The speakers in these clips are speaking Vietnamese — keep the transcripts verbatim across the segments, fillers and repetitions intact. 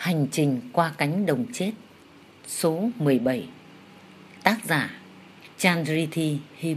Hành trình qua cánh đồng chết. Số mười bảy. Tác giả Chandrithi Him.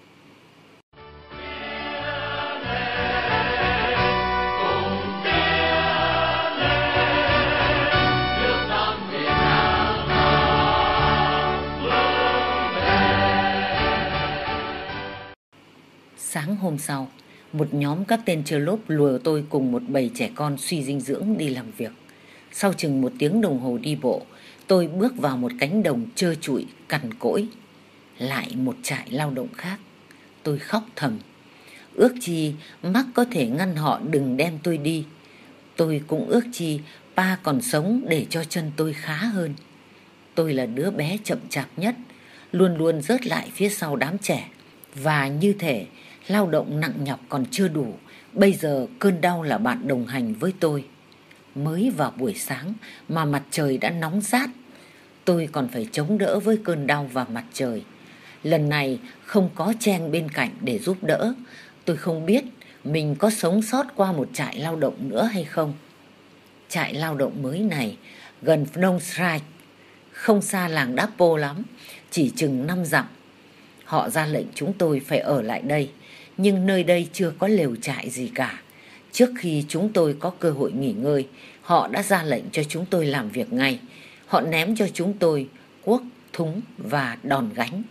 Sáng hôm sau, một nhóm các tên chơi lốp lùa tôi cùng một bầy trẻ con suy dinh dưỡng đi làm việc. Sau chừng một tiếng đồng hồ đi bộ, tôi bước vào một cánh đồng trơ trụi, cằn cỗi. Lại một trại lao động khác. Tôi khóc thầm. Ước chi Mark có thể ngăn họ đừng đem tôi đi. Tôi cũng ước chi Pa còn sống để cho chân tôi khá hơn. Tôi là đứa bé chậm chạp nhất, luôn luôn rớt lại phía sau đám trẻ. Và như thể lao động nặng nhọc còn chưa đủ, bây giờ cơn đau là bạn đồng hành với tôi. Mới vào buổi sáng mà mặt trời đã nóng rát, tôi còn phải chống đỡ với cơn đau và mặt trời. Lần này không có Chen bên cạnh để giúp đỡ. Tôi không biết mình có sống sót qua một trại lao động nữa hay không. Trại lao động mới này gần Phnom Penh, không xa làng Dapo lắm, chỉ chừng năm dặm. Họ ra lệnh chúng tôi phải ở lại đây, nhưng nơi đây chưa có lều trại gì cả. Trước khi chúng tôi có cơ hội nghỉ ngơi, họ đã ra lệnh cho chúng tôi làm việc ngay. Họ ném cho chúng tôi cuốc, thúng và đòn gánh.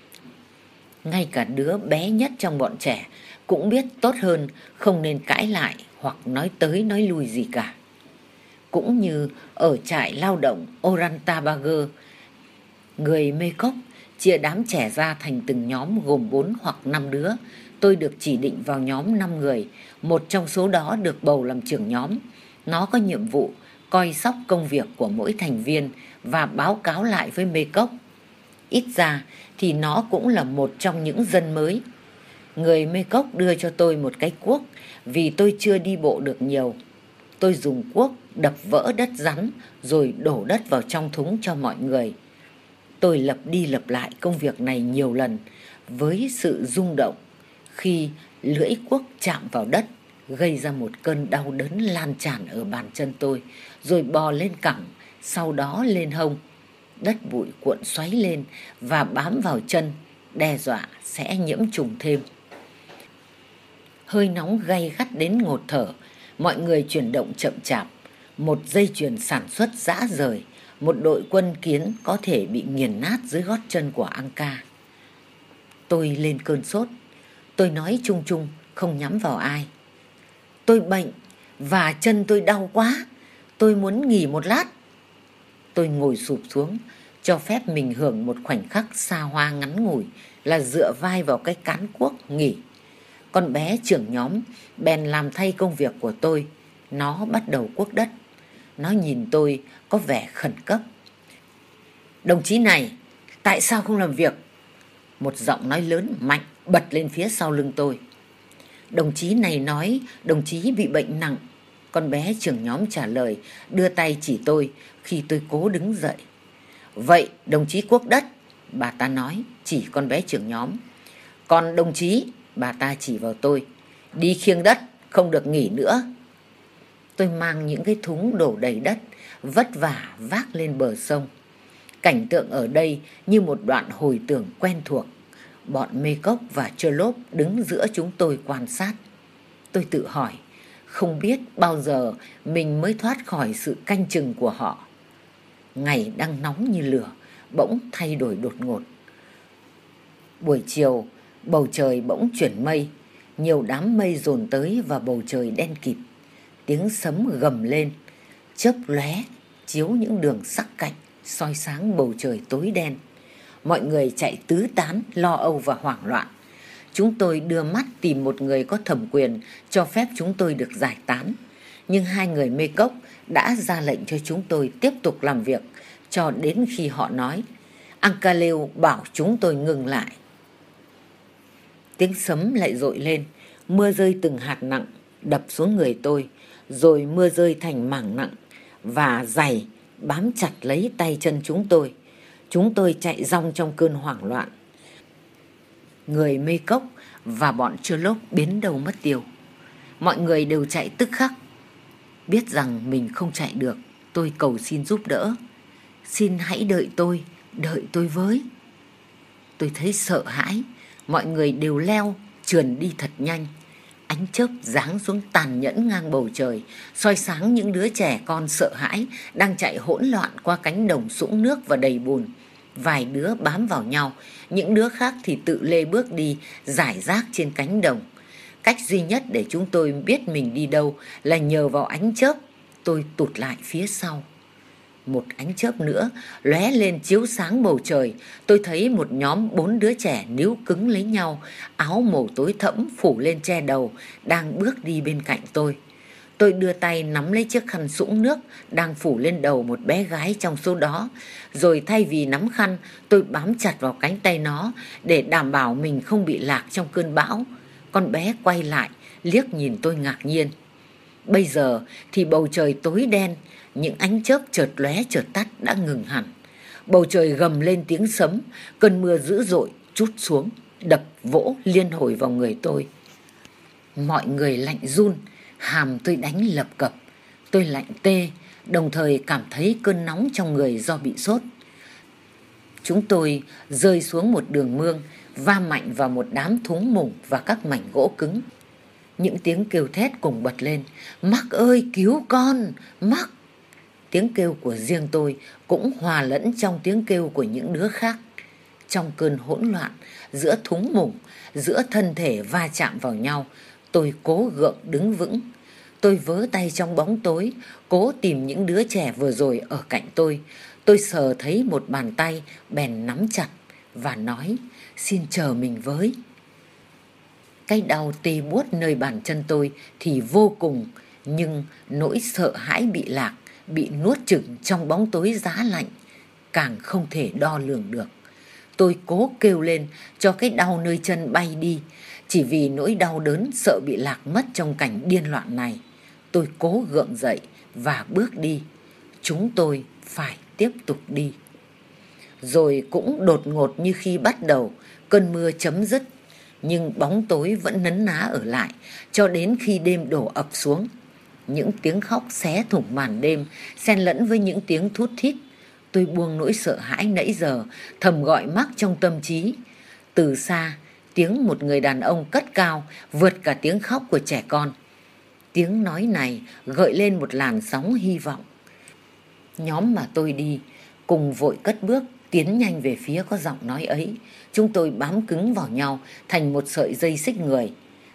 Ngay cả đứa bé nhất trong bọn trẻ cũng biết tốt hơn không nên cãi lại hoặc nói tới nói lui gì cả. Cũng như ở trại lao động Orantabager, người Mê Cốc chia đám trẻ ra thành từng nhóm gồm bốn hoặc năm đứa. Tôi được chỉ định vào nhóm năm người, một trong số đó được bầu làm trưởng nhóm. Nó có nhiệm vụ coi sóc công việc của mỗi thành viên và báo cáo lại với Mê Cốc. Ít ra thì nó cũng là một trong những dân mới. Người Mê Cốc đưa cho tôi một cái cuốc vì tôi chưa đi bộ được nhiều. Tôi dùng cuốc đập vỡ đất rắn rồi đổ đất vào trong thúng cho mọi người. Tôi lặp đi lặp lại công việc này nhiều lần với sự rung động khi lưỡi cuốc chạm vào đất, gây ra một cơn đau đớn lan tràn ở bàn chân tôi, rồi bò lên cẳng, sau đó lên hông. Đất bụi cuộn xoáy lên và bám vào chân, đe dọa sẽ nhiễm trùng thêm. Hơi nóng gay gắt đến ngột thở, mọi người chuyển động chậm chạp. Một dây chuyền sản xuất rã rời, một đội quân kiến có thể bị nghiền nát dưới gót chân của Angka. Tôi lên cơn sốt. Tôi nói chung chung, không nhắm vào ai. Tôi bệnh và chân tôi đau quá. Tôi muốn nghỉ một lát. Tôi ngồi sụp xuống, cho phép mình hưởng một khoảnh khắc xa hoa ngắn ngủi là dựa vai vào cái cán cuốc nghỉ. Con bé trưởng nhóm bèn làm thay công việc của tôi. Nó bắt đầu cuốc đất. Nó nhìn tôi có vẻ khẩn cấp. Đồng chí này, tại sao không làm việc? Một giọng nói lớn mạnh bật lên phía sau lưng tôi. Đồng chí này nói đồng chí bị bệnh nặng. Con bé trưởng nhóm trả lời, đưa tay chỉ tôi khi tôi cố đứng dậy. Vậy đồng chí cuốc đất, bà ta nói, chỉ con bé trưởng nhóm. Còn đồng chí, bà ta chỉ vào tôi, đi khiêng đất, không được nghỉ nữa. Tôi mang những cái thúng đổ đầy đất, vất vả vác lên bờ sông. Cảnh tượng ở đây như một đoạn hồi tưởng quen thuộc. Bọn Mê Cốc và Chơ Lốp đứng giữa chúng tôi quan sát. Tôi tự hỏi, không biết bao giờ mình mới thoát khỏi sự canh chừng của họ. Ngày đang nóng như lửa, bỗng thay đổi đột ngột. Buổi chiều, bầu trời bỗng chuyển mây. Nhiều đám mây dồn tới và bầu trời đen kịt. Tiếng sấm gầm lên, chớp lóe, chiếu những đường sắc cạnh, soi sáng bầu trời tối đen. Mọi người chạy tứ tán, lo âu và hoảng loạn. Chúng tôi đưa mắt tìm một người có thẩm quyền cho phép chúng tôi được giải tán. Nhưng hai người Mê Cốc đã ra lệnh cho chúng tôi tiếp tục làm việc cho đến khi họ nói. Ankaleo bảo chúng tôi ngừng lại. Tiếng sấm lại dội lên, mưa rơi từng hạt nặng đập xuống người tôi, rồi mưa rơi thành mảng nặng và dày bám chặt lấy tay chân chúng tôi. Chúng tôi chạy rong trong cơn hoảng loạn. Người Mê Cốc và bọn Chơ Lốp biến đâu mất tiêu. Mọi người đều chạy tức khắc, biết rằng mình không chạy được. Tôi cầu xin giúp đỡ. Xin hãy đợi tôi, đợi tôi với. Tôi thấy sợ hãi, mọi người đều leo, trườn đi thật nhanh. Ánh chớp giáng xuống tàn nhẫn ngang bầu trời, soi sáng những đứa trẻ con sợ hãi đang chạy hỗn loạn qua cánh đồng sũng nước và đầy bùn. Vài đứa bám vào nhau, những đứa khác thì tự lê bước đi, rải rác trên cánh đồng. Cách duy nhất để chúng tôi biết mình đi đâu là nhờ vào ánh chớp. Tôi tụt lại phía sau. Một ánh chớp nữa lóe lên chiếu sáng bầu trời. Tôi thấy một nhóm bốn đứa trẻ níu cứng lấy nhau, áo màu tối thẫm phủ lên che đầu, đang bước đi bên cạnh tôi. Tôi đưa tay nắm lấy chiếc khăn sũng nước đang phủ lên đầu một bé gái trong số đó. Rồi thay vì nắm khăn, tôi bám chặt vào cánh tay nó để đảm bảo mình không bị lạc trong cơn bão. Con bé quay lại, liếc nhìn tôi ngạc nhiên. Bây giờ thì bầu trời tối đen, những ánh chớp chợt lóe chợt tắt đã ngừng hẳn. Bầu trời gầm lên tiếng sấm, cơn mưa dữ dội trút xuống, đập vỗ liên hồi vào người tôi. Mọi người lạnh run, hàm tôi đánh lập cập. Tôi lạnh tê, đồng thời cảm thấy cơn nóng trong người do bị sốt. Chúng tôi rơi xuống một đường mương, va mạnh vào một đám thúng mùng và các mảnh gỗ cứng. Những tiếng kêu thét cùng bật lên. Mắc ơi, cứu con, Mắc! Tiếng kêu của riêng tôi cũng hòa lẫn trong tiếng kêu của những đứa khác. Trong cơn hỗn loạn, giữa thúng mùng, giữa thân thể va chạm vào nhau, tôi cố gượng đứng vững. Tôi vớ tay trong bóng tối, cố tìm những đứa trẻ vừa rồi ở cạnh tôi. Tôi sờ thấy một bàn tay, bèn nắm chặt và nói, xin chờ mình với. Cái đau tê buốt nơi bàn chân tôi thì vô cùng, nhưng nỗi sợ hãi bị lạc, bị nuốt chửng trong bóng tối giá lạnh, càng không thể đo lường được. Tôi cố kêu lên cho cái đau nơi chân bay đi, chỉ vì nỗi đau đớn sợ bị lạc mất trong cảnh điên loạn này. Tôi cố gượng dậy và bước đi. Chúng tôi phải tiếp tục đi. Rồi cũng đột ngột như khi bắt đầu, cơn mưa chấm dứt, nhưng bóng tối vẫn nấn ná ở lại cho đến khi đêm đổ ập xuống. Những tiếng khóc xé thủng màn đêm, xen lẫn với những tiếng thút thít. Tôi buông nỗi sợ hãi nãy giờ, thầm gọi Mắc trong tâm trí. Từ xa, tiếng một người đàn ông cất cao, vượt cả tiếng khóc của trẻ con. Tiếng nói này gợi lên một làn sóng hy vọng. Nhóm mà tôi đi cùng vội cất bước, tiến nhanh về phía có giọng nói ấy. Chúng tôi bám cứng vào nhau thành một sợi dây xích người.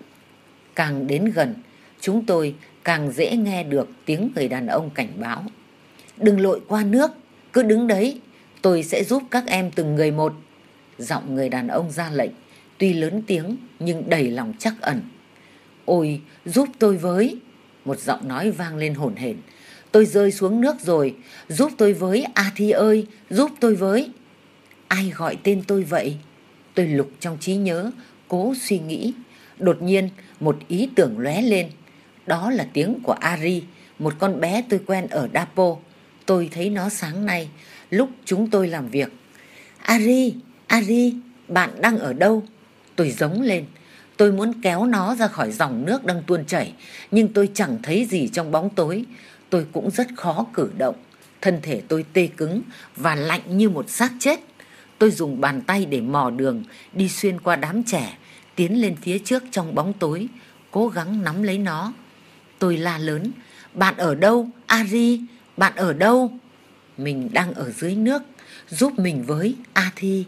Càng đến gần, chúng tôi càng dễ nghe được tiếng người đàn ông cảnh báo. Đừng lội qua nước, cứ đứng đấy, tôi sẽ giúp các em từng người một. Giọng người đàn ông ra lệnh, tuy lớn tiếng nhưng đầy lòng trắc ẩn. Ôi, giúp tôi với. Một giọng nói vang lên hổn hển. Tôi rơi xuống nước rồi, giúp tôi với, A Thi ơi, giúp tôi với. Ai gọi tên tôi vậy? Tôi lục trong trí nhớ, cố suy nghĩ. Đột nhiên một ý tưởng lóe lên. Đó là tiếng của Ari, một con bé tôi quen ở Dapo. Tôi thấy nó sáng nay, lúc chúng tôi làm việc. Ari, Ari, bạn đang ở đâu? Tôi giống lên. Tôi muốn kéo nó ra khỏi dòng nước đang tuôn chảy, nhưng tôi chẳng thấy gì trong bóng tối. Tôi cũng rất khó cử động. Thân thể tôi tê cứng và lạnh như một xác chết. Tôi dùng bàn tay để mò đường, đi xuyên qua đám trẻ, tiến lên phía trước trong bóng tối, cố gắng nắm lấy nó. Tôi la lớn, bạn ở đâu, Ari, bạn ở đâu? Mình đang ở dưới nước, giúp mình với, A Thi.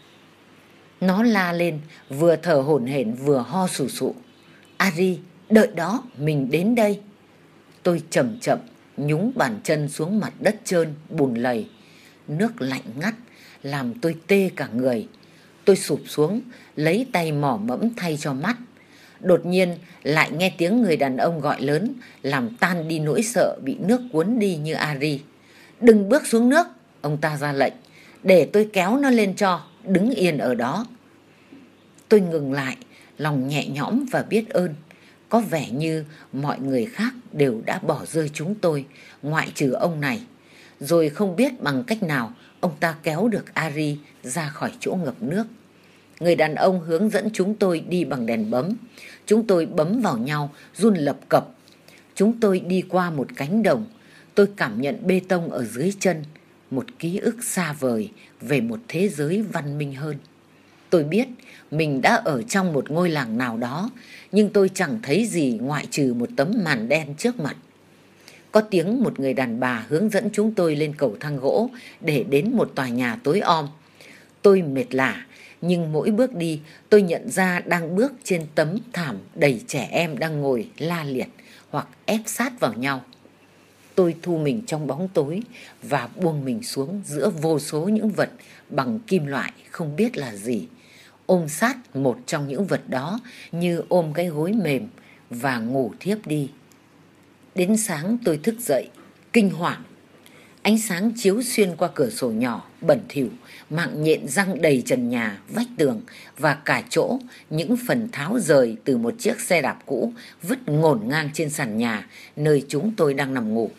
Nó la lên, vừa thở hổn hển vừa ho sù sụ. Ari, đợi đó, mình đến đây. Tôi chậm chậm nhúng bàn chân xuống mặt đất trơn, bùn lầy. Nước lạnh ngắt, làm tôi tê cả người. Tôi sụp xuống, lấy tay mỏ mẫm thay cho mắt. Đột nhiên lại nghe tiếng người đàn ông gọi lớn, làm tan đi nỗi sợ bị nước cuốn đi như Ari. Đừng bước xuống nước, ông ta ra lệnh, để tôi kéo nó lên cho, đứng yên ở đó. Tôi ngừng lại, lòng nhẹ nhõm và biết ơn. Có vẻ như mọi người khác đều đã bỏ rơi chúng tôi, ngoại trừ ông này. Rồi không biết bằng cách nào ông ta kéo được Ari ra khỏi chỗ ngập nước. Người đàn ông hướng dẫn chúng tôi đi bằng đèn bấm. Chúng tôi bấm vào nhau, run lập cập. Chúng tôi đi qua một cánh đồng. Tôi cảm nhận bê tông ở dưới chân, một ký ức xa vời về một thế giới văn minh hơn. Tôi biết mình đã ở trong một ngôi làng nào đó, nhưng tôi chẳng thấy gì ngoại trừ một tấm màn đen trước mặt. Có tiếng một người đàn bà hướng dẫn chúng tôi lên cầu thang gỗ để đến một tòa nhà tối om. Tôi mệt lả, nhưng mỗi bước đi tôi nhận ra đang bước trên tấm thảm đầy trẻ em đang ngồi la liệt hoặc ép sát vào nhau. Tôi thu mình trong bóng tối và buông mình xuống giữa vô số những vật bằng kim loại không biết là gì, ôm sát một trong những vật đó như ôm cái gối mềm và ngủ thiếp đi. Đến sáng tôi thức dậy, kinh hoàng. Ánh sáng chiếu xuyên qua cửa sổ nhỏ, bẩn thỉu, mạng nhện răng đầy trần nhà, vách tường và cả chỗ những phần tháo rời từ một chiếc xe đạp cũ vứt ngổn ngang trên sàn nhà nơi chúng tôi đang nằm ngủ.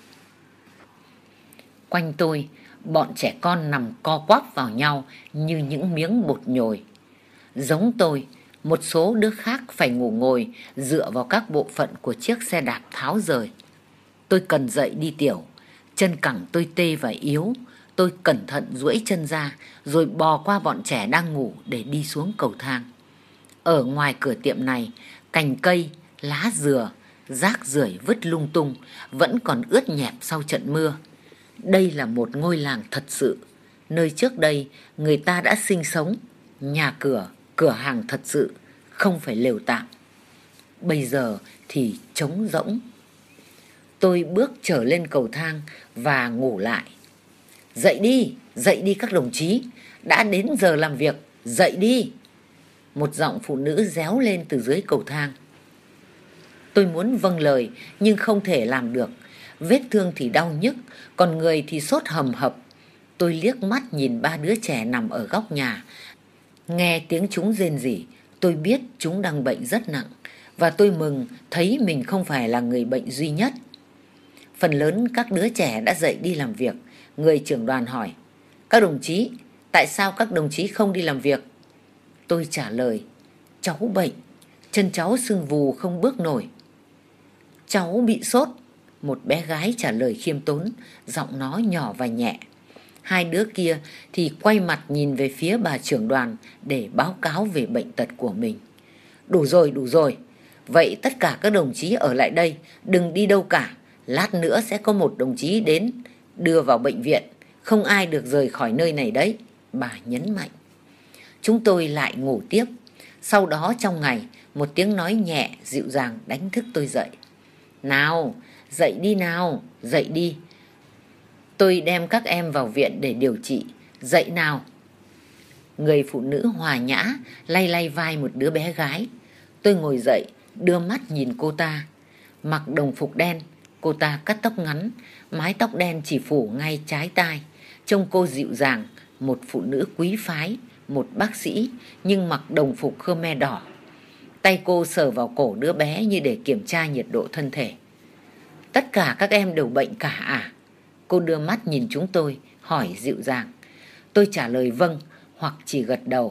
Quanh tôi, bọn trẻ con nằm co quắp vào nhau như những miếng bột nhồi. Giống tôi, một số đứa khác phải ngủ ngồi dựa vào các bộ phận của chiếc xe đạp tháo rời. Tôi cần dậy đi tiểu, chân cẳng tôi tê và yếu. Tôi cẩn thận duỗi chân ra rồi bò qua bọn trẻ đang ngủ để đi xuống cầu thang. Ở ngoài cửa tiệm này, cành cây, lá dừa, rác rưởi vứt lung tung vẫn còn ướt nhẹp sau trận mưa. Đây là một ngôi làng thật sự, nơi trước đây người ta đã sinh sống, nhà cửa, cửa hàng thật sự, không phải lều tạm. Bây giờ thì trống rỗng. Tôi bước trở lên cầu thang và ngủ lại. Dậy đi, dậy đi các đồng chí, đã đến giờ làm việc, dậy đi. Một giọng phụ nữ réo lên từ dưới cầu thang. Tôi muốn vâng lời nhưng không thể làm được. Vết thương thì đau nhức, còn người thì sốt hầm hập. Tôi liếc mắt nhìn ba đứa trẻ nằm ở góc nhà. Nghe tiếng chúng rên rỉ, tôi biết chúng đang bệnh rất nặng. Và tôi mừng thấy mình không phải là người bệnh duy nhất. Phần lớn các đứa trẻ đã dậy đi làm việc. Người trưởng đoàn hỏi: các đồng chí, tại sao các đồng chí không đi làm việc? Tôi trả lời: cháu bệnh, chân cháu sưng vù không bước nổi. Cháu bị sốt, một bé gái trả lời khiêm tốn, giọng nó nhỏ và nhẹ. Hai đứa kia thì quay mặt nhìn về phía bà trưởng đoàn để báo cáo về bệnh tật của mình. Đủ rồi, đủ rồi. Vậy tất cả các đồng chí ở lại đây, đừng đi đâu cả. Lát nữa sẽ có một đồng chí đến đưa vào bệnh viện. Không ai được rời khỏi nơi này đấy, bà nhấn mạnh. Chúng tôi lại ngủ tiếp. Sau đó trong ngày, một tiếng nói nhẹ, dịu dàng đánh thức tôi dậy. Nào, dậy đi nào, dậy đi. Tôi đem các em vào viện để điều trị. Dậy nào. Người phụ nữ hòa nhã lay lay vai một đứa bé gái. Tôi ngồi dậy, đưa mắt nhìn cô ta. Mặc đồng phục đen, cô ta cắt tóc ngắn, mái tóc đen chỉ phủ ngay trái tai. Trông cô dịu dàng, một phụ nữ quý phái, một bác sĩ, nhưng mặc đồng phục Khmer đỏ. Tay cô sờ vào cổ đứa bé như để kiểm tra nhiệt độ thân thể. Tất cả các em đều bệnh cả à? Cô đưa mắt nhìn chúng tôi, hỏi dịu dàng. Tôi trả lời vâng, hoặc chỉ gật đầu.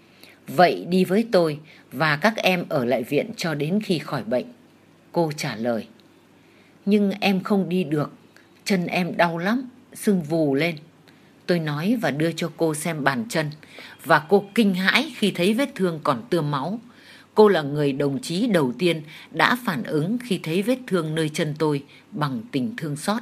Vậy đi với tôi và các em ở lại viện cho đến khi khỏi bệnh. Cô trả lời. Nhưng em không đi được, chân em đau lắm, sưng vù lên. Tôi nói và đưa cho cô xem bàn chân, và cô kinh hãi khi thấy vết thương còn tươm máu. Cô là người đồng chí đầu tiên đã phản ứng khi thấy vết thương nơi chân tôi bằng tình thương xót.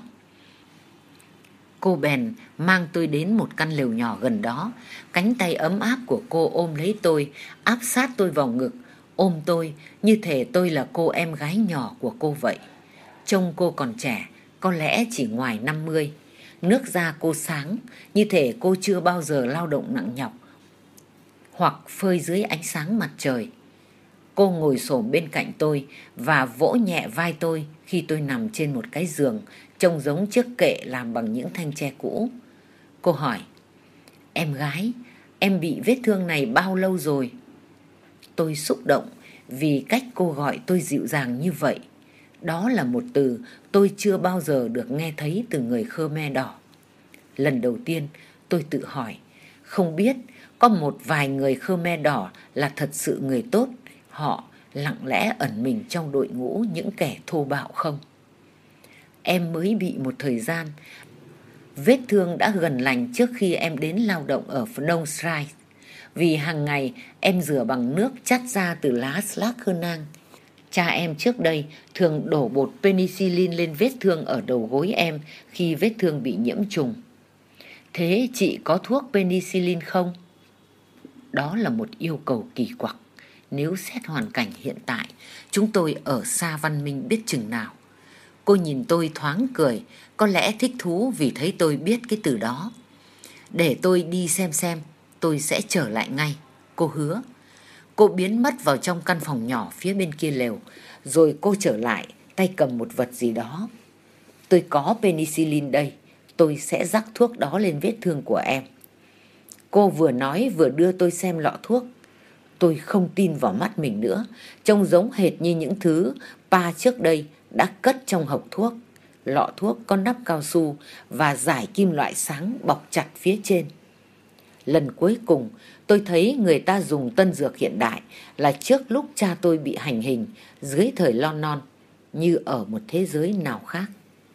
Cô bèn mang tôi đến một căn lều nhỏ gần đó. Cánh tay ấm áp của cô ôm lấy tôi, áp sát tôi vào ngực, ôm tôi như thể tôi là cô em gái nhỏ của cô vậy. Trông cô còn trẻ, có lẽ chỉ ngoài năm mươi. Nước da cô sáng, như thể cô chưa bao giờ lao động nặng nhọc hoặc phơi dưới ánh sáng mặt trời. Cô ngồi xổm bên cạnh tôi và vỗ nhẹ vai tôi khi tôi nằm trên một cái giường trông giống chiếc kệ làm bằng những thanh tre cũ. Cô hỏi: em gái, em bị vết thương này bao lâu rồi? Tôi xúc động vì cách cô gọi tôi dịu dàng như vậy. Đó là một từ tôi chưa bao giờ được nghe thấy từ người Khmer đỏ. Lần đầu tiên tôi tự hỏi, không biết có một vài người Khmer đỏ là thật sự người tốt, họ lặng lẽ ẩn mình trong đội ngũ những kẻ thô bạo không? em mới bị một thời gian. Vết thương đã gần lành trước khi em đến lao động ở Phnom Penh. Vì hàng ngày em rửa bằng nước chắt ra từ lá Slack Hơ Nang. Cha em trước đây thường đổ bột penicillin lên vết thương ở đầu gối em khi vết thương bị nhiễm trùng. Thế chị có thuốc penicillin không? Đó là một yêu cầu kỳ quặc. Nếu xét hoàn cảnh hiện tại, chúng tôi ở xa văn minh biết chừng nào. Cô nhìn tôi thoáng cười, có lẽ thích thú vì thấy tôi biết cái từ đó. Để tôi đi xem xem, tôi sẽ trở lại ngay, cô hứa. Cô biến mất vào trong căn phòng nhỏ phía bên kia lều, rồi cô trở lại, tay cầm một vật gì đó. Tôi có penicillin đây, tôi sẽ rắc thuốc đó lên vết thương của em. Cô vừa nói vừa đưa tôi xem lọ thuốc. Tôi không tin vào mắt mình nữa, trông giống hệt như những thứ Pa trước đây đã cất trong hộp thuốc. Lọ thuốc có nắp cao su và dải kim loại sáng bọc chặt phía trên. Lần cuối cùng tôi thấy người ta dùng tân dược hiện đại là trước lúc cha tôi bị hành hình dưới thời Lon Non, như ở một thế giới nào khác.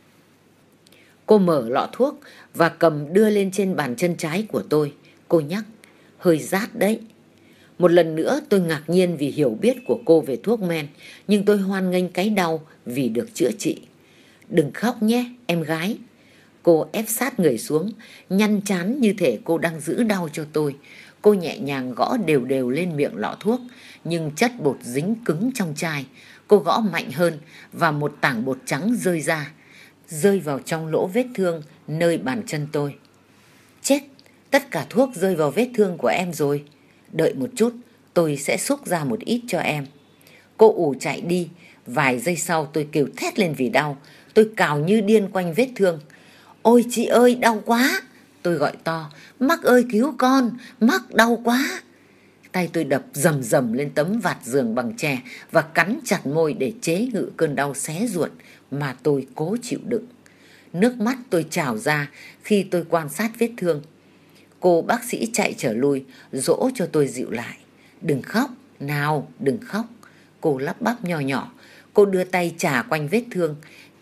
Cô mở lọ thuốc và cầm đưa lên trên bàn chân trái của tôi. Cô nhắc, hơi rát đấy. Một lần nữa tôi ngạc nhiên vì hiểu biết của cô về thuốc men, nhưng tôi hoan nghênh cái đau vì được chữa trị. Đừng khóc nhé, em gái. Cô ép sát người xuống, nhăn trán như thể cô đang giữ đau cho tôi. Cô nhẹ nhàng gõ đều đều lên miệng lọ thuốc, nhưng chất bột dính cứng trong chai. Cô gõ mạnh hơn và một tảng bột trắng rơi ra, rơi vào trong lỗ vết thương nơi bàn chân tôi. Chết, tất cả thuốc rơi vào vết thương của em rồi. Đợi một chút, tôi sẽ xúc ra một ít cho em. Cô ù chạy đi. Vài giây sau tôi kêu thét lên vì đau. Tôi cào như điên quanh vết thương. Ôi chị ơi, đau quá. Tôi gọi to, Mắc ơi cứu con, Mắc đau quá. Tay tôi đập rầm rầm lên tấm vạt giường bằng tre và cắn chặt môi để chế ngự cơn đau xé ruột mà tôi cố chịu đựng. Nước mắt tôi trào ra khi tôi quan sát vết thương. Cô bác sĩ chạy trở lui, dỗ cho tôi dịu lại. Đừng khóc, nào, đừng khóc. Cô lắp bắp nhỏ nhỏ. Cô đưa tay chà quanh vết thương.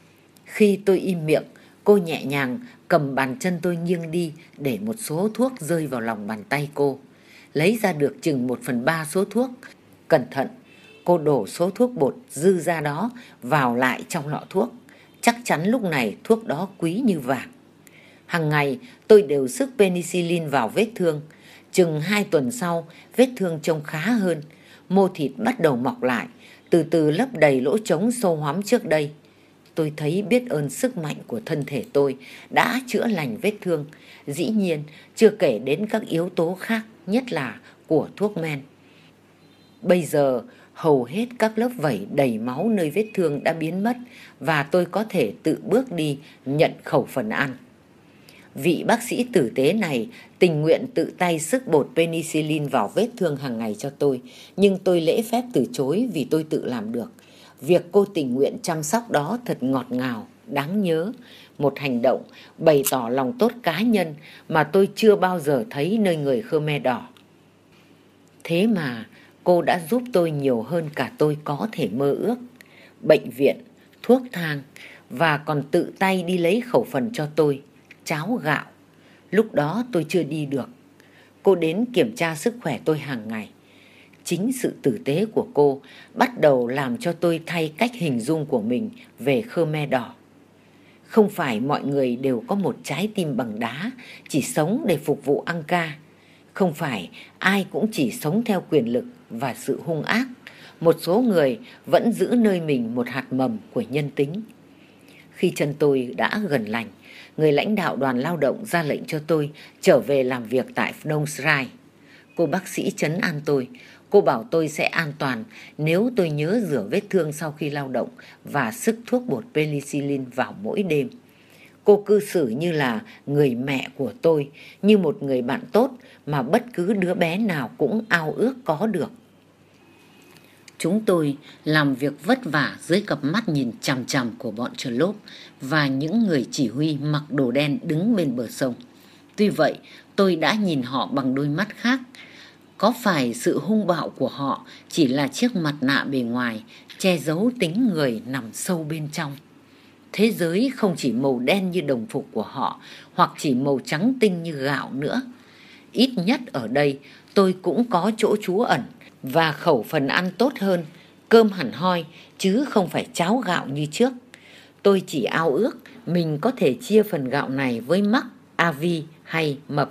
Khi tôi im miệng, cô nhẹ nhàng cầm bàn chân tôi nghiêng đi để một số thuốc rơi vào lòng bàn tay cô. Lấy ra được chừng một phần ba số thuốc. Cẩn thận, cô đổ số thuốc bột dư ra đó vào lại trong lọ thuốc. Chắc chắn lúc này thuốc đó quý như vàng. Hằng ngày tôi đều xức penicillin vào vết thương. Chừng hai tuần sau, vết thương trông khá hơn. Mô thịt bắt đầu mọc lại, từ từ lấp đầy lỗ trống sâu hoắm trước đây. Tôi thấy biết ơn sức mạnh của thân thể tôi đã chữa lành vết thương. Dĩ nhiên, chưa kể đến các yếu tố khác, nhất là của thuốc men. Bây giờ, hầu hết các lớp vẩy đầy máu nơi vết thương đã biến mất và tôi có thể tự bước đi nhận khẩu phần ăn. Vị bác sĩ tử tế này tình nguyện tự tay xức bột penicillin vào vết thương hàng ngày cho tôi, nhưng tôi lễ phép từ chối vì tôi tự làm được. Việc cô tình nguyện chăm sóc đó thật ngọt ngào, đáng nhớ, một hành động bày tỏ lòng tốt cá nhân mà tôi chưa bao giờ thấy nơi người Khmer Đỏ. Thế mà cô đã giúp tôi nhiều hơn cả tôi có thể mơ ước. Bệnh viện, thuốc thang và còn tự tay đi lấy khẩu phần cho tôi, cháo gạo. Lúc đó tôi chưa đi được. Cô đến kiểm tra sức khỏe tôi hàng ngày. Chính sự tử tế của cô bắt đầu làm cho tôi thay cách hình dung của mình về Khmer Đỏ. Không phải mọi người đều có một trái tim bằng đá, chỉ sống để phục vụ Angkar. Không phải ai cũng chỉ sống theo quyền lực và sự hung ác. Một số người vẫn giữ nơi mình một hạt mầm của nhân tính. Khi chân tôi đã gần lành, người lãnh đạo đoàn lao động ra lệnh cho tôi trở về làm việc tại Phnom Penh. Cô bác sĩ trấn an tôi. Cô bảo tôi sẽ an toàn nếu tôi nhớ rửa vết thương sau khi lao động và xức thuốc bột penicillin vào mỗi đêm. Cô cư xử như là người mẹ của tôi, như một người bạn tốt mà bất cứ đứa bé nào cũng ao ước có được. Chúng tôi làm việc vất vả dưới cặp mắt nhìn chằm chằm của bọn Chlop và những người chỉ huy mặc đồ đen đứng bên bờ sông. Tuy vậy, tôi đã nhìn họ bằng đôi mắt khác. Có phải sự hung bạo của họ chỉ là chiếc mặt nạ bề ngoài che giấu tính người nằm sâu bên trong? Thế giới không chỉ màu đen như đồng phục của họ, hoặc chỉ màu trắng tinh như gạo nữa. Ít nhất ở đây tôi cũng có chỗ trú ẩn và khẩu phần ăn tốt hơn, cơm hẳn hoi chứ không phải cháo gạo như trước. Tôi chỉ ao ước mình có thể chia phần gạo này với Mắc, Avi hay Mập.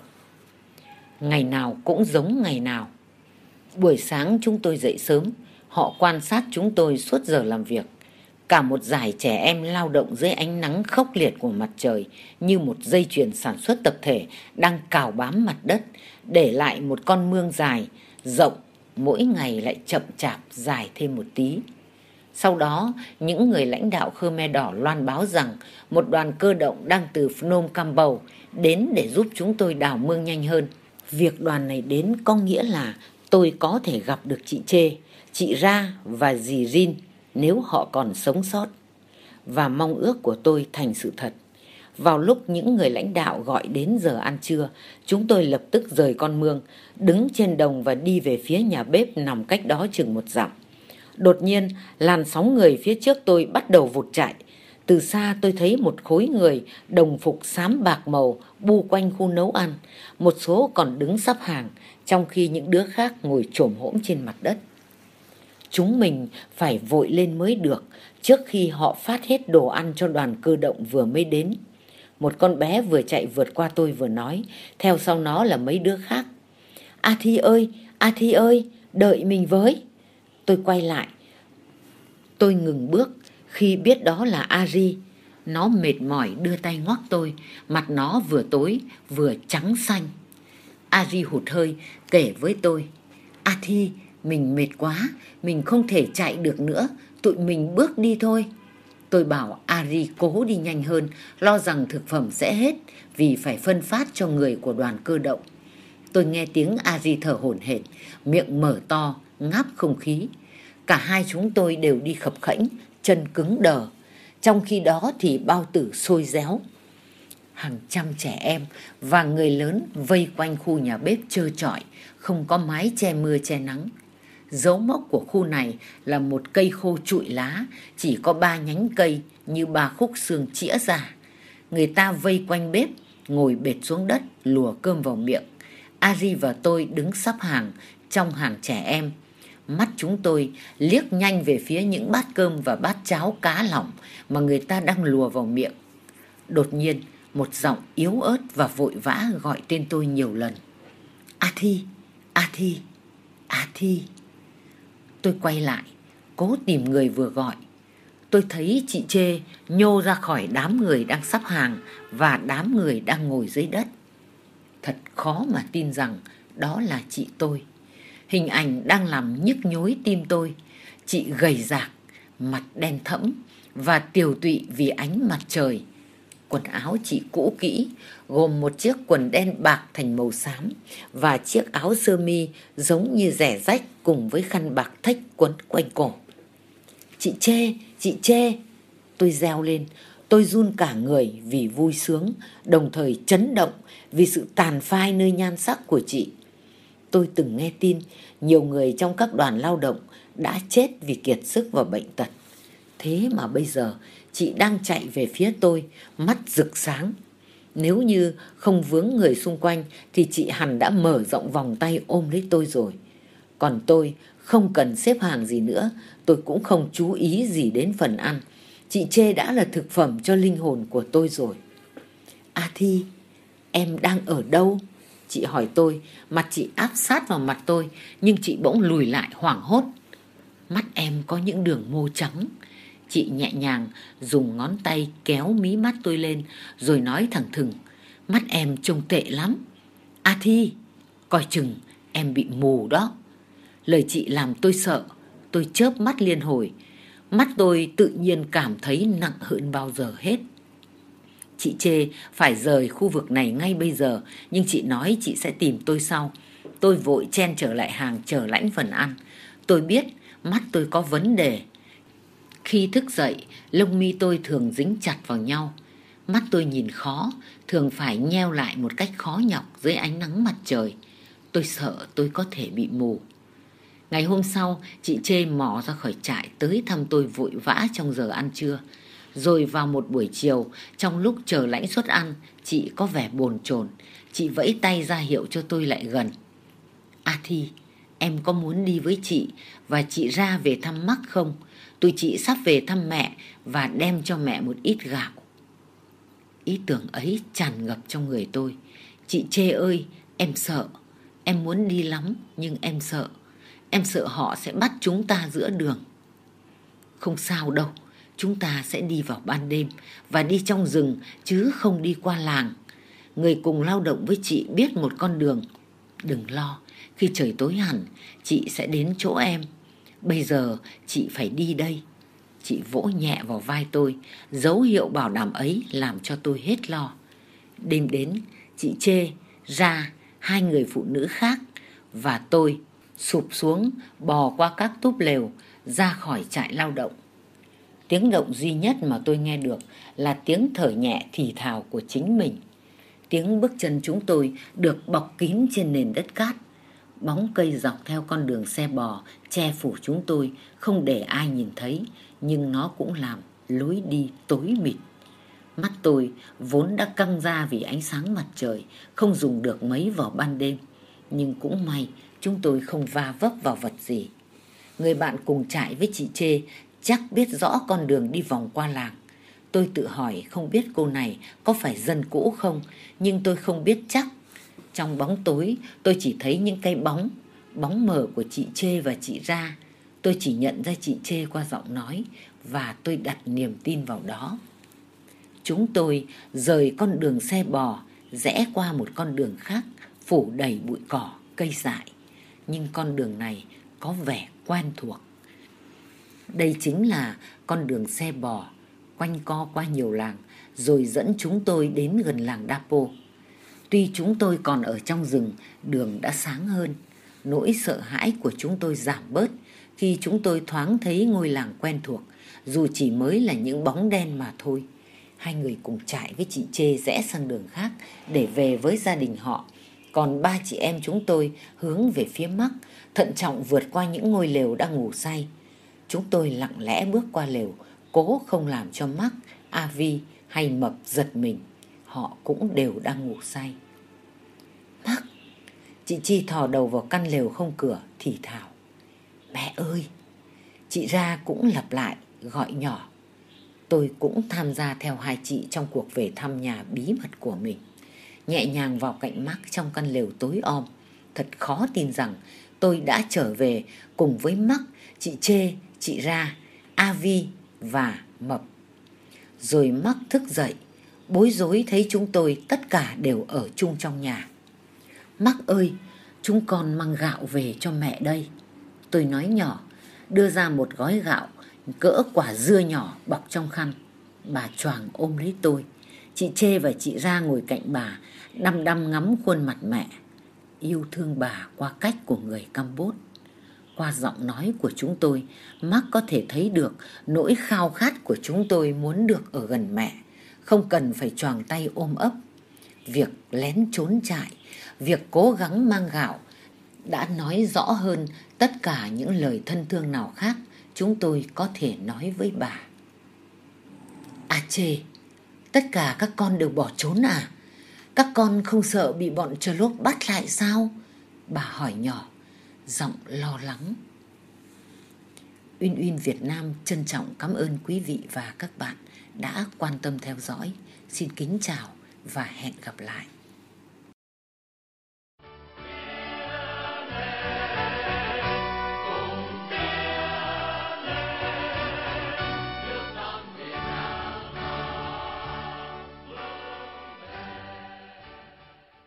Ngày nào cũng giống ngày nào. Buổi sáng chúng tôi dậy sớm, họ quan sát chúng tôi suốt giờ làm việc. Cả một dải trẻ em lao động dưới ánh nắng khốc liệt của mặt trời như một dây chuyền sản xuất tập thể đang cào bám mặt đất, để lại một con mương dài, rộng, mỗi ngày lại chậm chạp dài thêm một tí. Sau đó, những người lãnh đạo Khmer Đỏ loan báo rằng một đoàn cơ động đang từ Phnom Kampong đến để giúp chúng tôi đào mương nhanh hơn. Việc đoàn này đến có nghĩa là tôi có thể gặp được chị Chê, chị Ra và dì Rin nếu họ còn sống sót. Và mong ước của tôi thành sự thật. Vào lúc những người lãnh đạo gọi đến giờ ăn trưa, chúng tôi lập tức rời con mương, đứng trên đồng và đi về phía nhà bếp nằm cách đó chừng một dặm. Đột nhiên, làn sóng người phía trước tôi bắt đầu vụt chạy. Từ xa tôi thấy một khối người đồng phục xám bạc màu bu quanh khu nấu ăn. Một số còn đứng sắp hàng, trong khi những đứa khác ngồi chồm hổm trên mặt đất. Chúng mình phải vội lên mới được, trước khi họ phát hết đồ ăn cho đoàn cơ động vừa mới đến. Một con bé vừa chạy vượt qua tôi vừa nói, theo sau nó là mấy đứa khác. A Thi ơi, A Thi ơi, đợi mình với. Tôi quay lại. Tôi ngừng bước khi biết đó là Ari. Nó mệt mỏi đưa tay ngoắc tôi, mặt nó vừa tối vừa trắng xanh. Ari hụt hơi kể với tôi: A Thi, mình mệt quá, mình không thể chạy được nữa, tụi mình bước đi thôi. Tôi bảo Ari cố đi nhanh hơn, lo rằng thực phẩm sẽ hết vì phải phân phát cho người của đoàn cơ động. Tôi nghe tiếng Ari thở hổn hển, miệng mở to, ngáp không khí. Cả hai chúng tôi đều đi khập khẽnh, chân cứng đờ. Trong khi đó thì bao tử sôi réo. Hàng trăm trẻ em và người lớn vây quanh khu nhà bếp trơ trọi, không có mái che mưa che nắng. Dấu mốc của khu này là một cây khô trụi lá, chỉ có ba nhánh cây như ba khúc xương chĩa ra. Người ta vây quanh bếp, ngồi bệt xuống đất, lùa cơm vào miệng. Ari và tôi đứng sắp hàng trong hàng trẻ em. Mắt chúng tôi liếc nhanh về phía những bát cơm và bát cháo cá lỏng mà người ta đang lùa vào miệng. Đột nhiên, một giọng yếu ớt và vội vã gọi tên tôi nhiều lần. A Thi, A Thi, A Thi. Tôi quay lại, cố tìm người vừa gọi. Tôi thấy chị Chê nhô ra khỏi đám người đang sắp hàng và đám người đang ngồi dưới đất. Thật khó mà tin rằng đó là chị tôi. Hình ảnh đang làm nhức nhối tim tôi. Chị gầy rạc, mặt đen thẫm và tiều tụy vì ánh mặt trời. Quần áo chị cũ kỹ, gồm một chiếc quần đen bạc thành màu xám và chiếc áo sơ mi giống như rẻ rách cùng với khăn bạc thách quấn quanh cổ. Chị Chê, chị Chê. Tôi reo lên, tôi run cả người vì vui sướng, đồng thời chấn động vì sự tàn phai nơi nhan sắc của chị. Tôi từng nghe tin nhiều người trong các đoàn lao động đã chết vì kiệt sức và bệnh tật. Thế mà bây giờ chị đang chạy về phía tôi, mắt rực sáng. Nếu như không vướng người xung quanh thì chị hẳn đã mở rộng vòng tay ôm lấy tôi rồi. Còn tôi không cần xếp hàng gì nữa, tôi cũng không chú ý gì đến phần ăn. Chị Chê đã là thực phẩm cho linh hồn của tôi rồi. A Thi, em đang ở đâu? Chị hỏi tôi, mặt chị áp sát vào mặt tôi, nhưng chị bỗng lùi lại hoảng hốt. Mắt em có những đường môi trắng. Chị nhẹ nhàng dùng ngón tay kéo mí mắt tôi lên, rồi nói thẳng thừng, mắt em trông tệ lắm. A Thi, coi chừng em bị mù đó. Lời chị làm tôi sợ, tôi chớp mắt liên hồi. Mắt tôi tự nhiên cảm thấy nặng hơn bao giờ hết. Chị Chê phải rời khu vực này ngay bây giờ, nhưng chị nói chị sẽ tìm tôi sau. Tôi vội chen trở lại hàng chờ lãnh phần ăn. Tôi biết mắt tôi có vấn đề. Khi thức dậy, lông mi tôi thường dính chặt vào nhau. Mắt tôi nhìn khó, thường phải nheo lại một cách khó nhọc dưới ánh nắng mặt trời. Tôi sợ tôi có thể bị mù. Ngày hôm sau, chị Chê mò ra khỏi trại tới thăm tôi vội vã trong giờ ăn trưa. Rồi vào một buổi chiều, trong lúc chờ lãnh suất ăn, chị có vẻ bồn chồn. Chị vẫy tay ra hiệu cho tôi lại gần. A Thi, em có muốn đi với chị và chị Ra về thăm Mắc không? Tụi chị sắp về thăm mẹ và đem cho mẹ một ít gạo. Ý tưởng ấy tràn ngập trong người tôi. Chị Chê ơi, em sợ. Em muốn đi lắm nhưng em sợ. Em sợ họ sẽ bắt chúng ta giữa đường. Không sao đâu, chúng ta sẽ đi vào ban đêm và đi trong rừng chứ không đi qua làng. Người cùng lao động với chị biết một con đường. Đừng lo, khi trời tối hẳn, chị sẽ đến chỗ em. Bây giờ chị phải đi đây. Chị vỗ nhẹ vào vai tôi, dấu hiệu bảo đảm ấy làm cho tôi hết lo. Đêm đến, chị Chê, Ra, hai người phụ nữ khác và tôi sụp xuống, bò qua các túp lều, ra khỏi trại lao động. Tiếng động duy nhất mà tôi nghe được là tiếng thở nhẹ thì thào của chính mình. Tiếng bước chân chúng tôi được bọc kín trên nền đất cát. Bóng cây dọc theo con đường xe bò che phủ chúng tôi, không để ai nhìn thấy, nhưng nó cũng làm lối đi tối mịt. Mắt tôi vốn đã căng ra vì ánh sáng mặt trời, không dùng được mấy vào ban đêm. Nhưng cũng may chúng tôi không va vấp vào vật gì. Người bạn cùng trại với chị Chê chắc biết rõ con đường đi vòng qua làng. Tôi tự hỏi không biết cô này có phải dân cũ không, nhưng tôi không biết chắc. Trong bóng tối tôi chỉ thấy những cái bóng, bóng mờ của chị Chê và chị Ra. Tôi chỉ nhận ra chị Chê qua giọng nói và tôi đặt niềm tin vào đó. Chúng tôi rời con đường xe bò, rẽ qua một con đường khác, phủ đầy bụi cỏ, cây dại. Nhưng con đường này có vẻ quen thuộc. Đây chính là con đường xe bò, quanh co qua nhiều làng, rồi dẫn chúng tôi đến gần làng Dapo. Tuy chúng tôi còn ở trong rừng, đường đã sáng hơn. Nỗi sợ hãi của chúng tôi giảm bớt khi chúng tôi thoáng thấy ngôi làng quen thuộc, dù chỉ mới là những bóng đen mà thôi. Hai người cùng trại với chị Chê rẽ sang đường khác để về với gia đình họ. Còn ba chị em chúng tôi hướng về phía Mắc, thận trọng vượt qua những ngôi lều đang ngủ say. Chúng tôi lặng lẽ bước qua lều, cố không làm cho Mắc, A Vi hay Mập giật mình. Họ cũng đều đang ngủ say. Mắc! Chị Chi thò đầu vào căn lều không cửa, thì thào. Mẹ ơi! Chị Ra cũng lặp lại, gọi nhỏ. Tôi cũng tham gia theo hai chị trong cuộc về thăm nhà bí mật của mình. Nhẹ nhàng vào cạnh Mắc trong căn lều tối om. Thật khó tin rằng tôi đã trở về cùng với Mắc, chị Chê, chị Ra, A Vi và Mập. Rồi Mắc thức dậy, bối rối thấy chúng tôi tất cả đều ở chung trong nhà. Mắc ơi, chúng con mang gạo về cho mẹ đây. Tôi nói nhỏ, đưa ra một gói gạo cỡ quả dưa nhỏ bọc trong khăn. Bà choàng ôm lấy tôi. Chị Chê và chị Ra ngồi cạnh bà, đăm đăm ngắm khuôn mặt mẹ. Yêu thương bà qua cách của người Campuchia. Qua giọng nói của chúng tôi, Mắc có thể thấy được nỗi khao khát của chúng tôi muốn được ở gần mẹ, không cần phải choàng tay ôm ấp. Việc lén trốn trại, việc cố gắng mang gạo đã nói rõ hơn tất cả những lời thân thương nào khác chúng tôi có thể nói với bà. À chê, tất cả các con đều bỏ trốn à? Các con không sợ bị bọn Trơ Lốp bắt lại sao? Bà hỏi nhỏ, giọng lo lắng. Uyên Uyên Việt Nam trân trọng cảm ơn quý vị và các bạn đã quan tâm theo dõi. Xin kính chào và hẹn gặp lại.